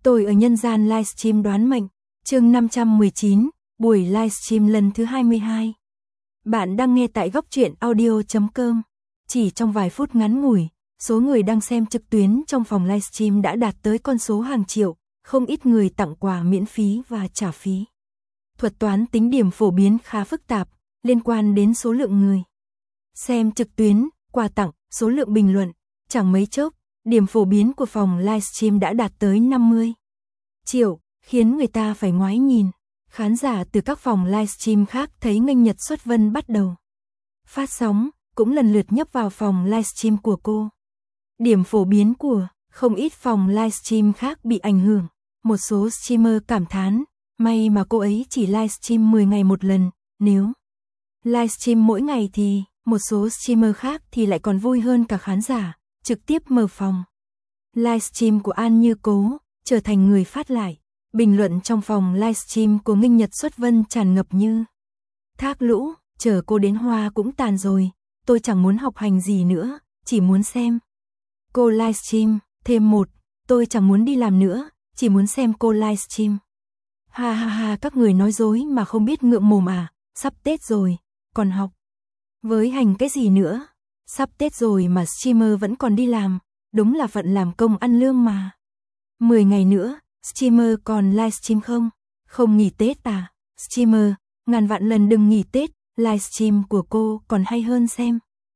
Tôi ở nhân gian livestream đoán mệnh, chương 519, buổi livestream lần thứ 22. Bạn đang nghe tại góc truyện audio.com. Chỉ trong vài phút ngắn ngủi, số người đang xem trực tuyến trong phòng livestream đã đạt tới con số hàng triệu, không ít người tặng quà miễn phí và trả phí. Thuật toán tính điểm phổ biến khá phức tạp, liên quan đến số lượng người xem trực tuyến, quà tặng, số lượng bình luận, chẳng mấy chốc, điểm phổ biến của phòng livestream đã đạt tới 50 triệu, khiến người ta phải ngoái nhìn. Khán giả từ các phòng livestream khác thấy nghênh nhật xuất vân bắt đầu phát sóng, cũng lần lượt nhấp vào phòng livestream của cô. Điểm phổ biến của không ít phòng livestream khác bị ảnh hưởng. Một số streamer cảm thán, may mà cô ấy chỉ livestream 10 ngày một lần, nếu livestream mỗi ngày thì một số streamer khác thì lại còn vui hơn cả khán giả, trực tiếp mở phòng livestream của An Như Cố, trở thành người phát lại. Bình luận trong phòng livestream của nghênh nhật xuất vân tràn ngập như thác lũ, chờ cô đến hoa cũng tàn rồi, tôi chẳng muốn học hành gì nữa, chỉ muốn xem cô livestream. Thêm một, tôi chẳng muốn đi làm nữa, chỉ muốn xem cô livestream. Ha ha ha, các người nói dối mà không biết ngượng mồm à, sắp Tết rồi, còn học với hành cái gì nữa, sắp Tết rồi mà streamer vẫn còn đi làm, đúng là phận làm công ăn lương mà. 10 ngày nữa, streamer còn livestream không? Không nghỉ Tết à? Streamer, ngàn vạn lần đừng nghỉ Tết, livestream của cô còn hay hơn xem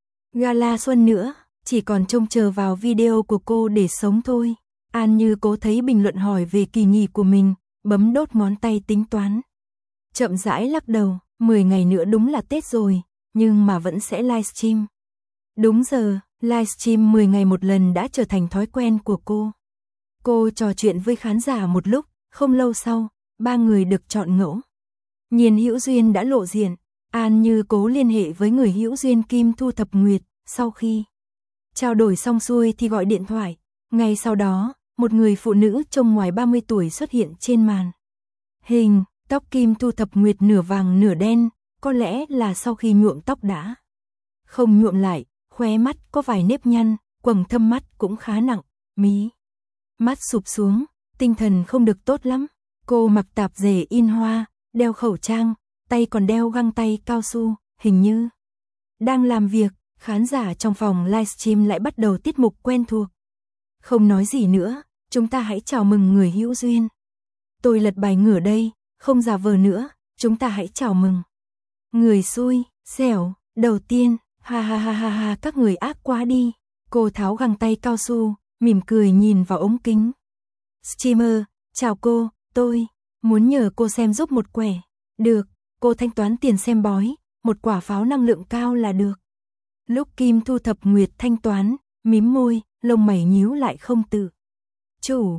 gala xuân nữa, chỉ còn trông chờ vào video của cô để sống thôi. An Như Cố thấy bình luận hỏi về kỳ nghỉ của mình, bấm đốt ngón tay tính toán. Chậm rãi lắc đầu, 10 ngày nữa đúng là Tết rồi, nhưng mà vẫn sẽ livestream. Đúng giờ, livestream 10 ngày một lần đã trở thành thói quen của cô. Cô trò chuyện với khán giả một lúc, không lâu sau, 3 người được chọn ngẫu nhiên hữu duyên đã lộ diện. An Như Cố liên hệ với người hữu duyên Kim Thu Thập Nguyệt, sau khi trao đổi xong xuôi thì gọi điện thoại. Ngay sau đó, một người phụ nữ trông ngoài 30 tuổi xuất hiện trên màn hình. Tóc Kim Thu Thập Nguyệt nửa vàng nửa đen, có lẽ là sau khi nhuộm tóc đã không nhuộm lại, khóe mắt có vài nếp nhăn, quầng thâm mắt cũng khá nặng, mí mắt sụp xuống, tinh thần không được tốt lắm. Cô mặc tạp dề in hoa, đeo khẩu trang, tay còn đeo găng tay cao su, hình như đang làm việc. Khán giả trong phòng livestream lại bắt đầu tiết mục quen thuộc. Không nói gì nữa, chúng ta hãy chào mừng người hữu duyên. Tôi lật bài ngửa đây, không giả vờ nữa, chúng ta hãy chào mừng người xui xẻo. Đầu tiên, ha ha ha ha ha, các người ác quá đi. Cô tháo găng tay cao su, mỉm cười nhìn vào ống kính. Streamer, chào cô, tôi muốn nhờ cô xem giúp một quẻ. Được, cô thanh toán tiền xem bói, một quả pháo năng lượng cao là được. Lúc Kim Thu Thập Nguyệt thanh toán, mím môi, lông mày nhíu lại không tự chủ.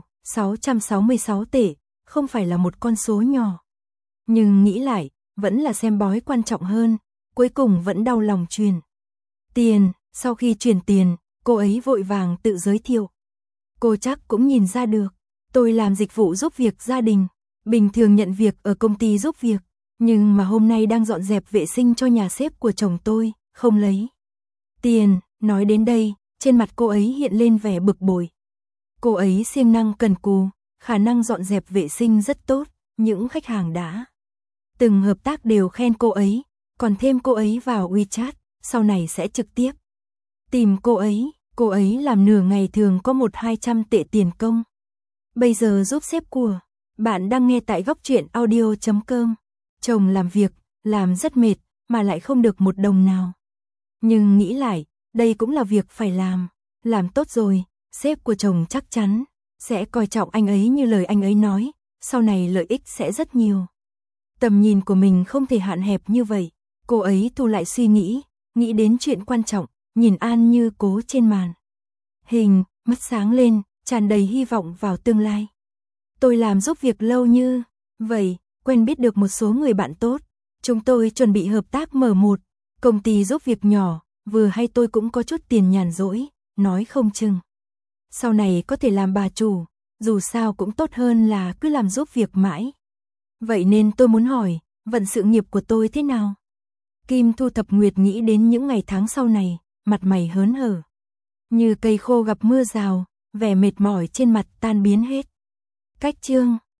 666 tệ, không phải là một con số nhỏ. Nhưng nghĩ lại, vẫn là xem bói quan trọng hơn, cuối cùng vẫn đau lòng truyền tiền. Sau khi chuyển tiền, cô ấy vội vàng tự giới thiệu. Cô chắc cũng nhìn ra được, tôi làm dịch vụ giúp việc gia đình, bình thường nhận việc ở công ty giúp việc, nhưng mà hôm nay đang dọn dẹp vệ sinh cho nhà sếp của chồng tôi, không lấy tiền. Nói đến đây, trên mặt cô ấy hiện lên vẻ bực bội. Cô ấy siêng năng cần cù, khả năng dọn dẹp vệ sinh rất tốt, những khách hàng đã từng hợp tác đều khen cô ấy, còn thêm cô ấy vào WeChat, sau này sẽ trực tiếp tìm cô ấy. Cô ấy làm nửa ngày thường có 100-200 tệ tiền công. Bây giờ giúp sếp của bạn đang nghe tại góc truyện audio.com. Chồng làm việc, làm rất mệt, mà lại không được một đồng nào. Nhưng nghĩ lại, đây cũng là việc phải làm tốt rồi, sếp của chồng chắc chắn sẽ coi trọng anh ấy như lời anh ấy nói, sau này lợi ích sẽ rất nhiều. Tầm nhìn của mình không thể hạn hẹp như vậy, cô ấy thu lại suy nghĩ đến chuyện quan trọng, nhìn An Như Cố trên màn hình, mắt sáng lên, tràn đầy hy vọng vào tương lai. Tôi làm giúp việc lâu như vậy, quen biết được một số người bạn tốt, chúng tôi chuẩn bị hợp tác mở một công ty giúp việc nhỏ, vừa hay tôi cũng có chút tiền nhàn rỗi, nói không chừng sau này có thể làm bà chủ, dù sao cũng tốt hơn là cứ làm giúp việc mãi. Vậy nên tôi muốn hỏi, vận sự nghiệp của tôi thế nào? Kim Thu Thập Nguyệt nghĩ đến những ngày tháng sau này, mặt mày hớn hở, như cây khô gặp mưa rào, vẻ mệt mỏi trên mặt tan biến hết. Cách chương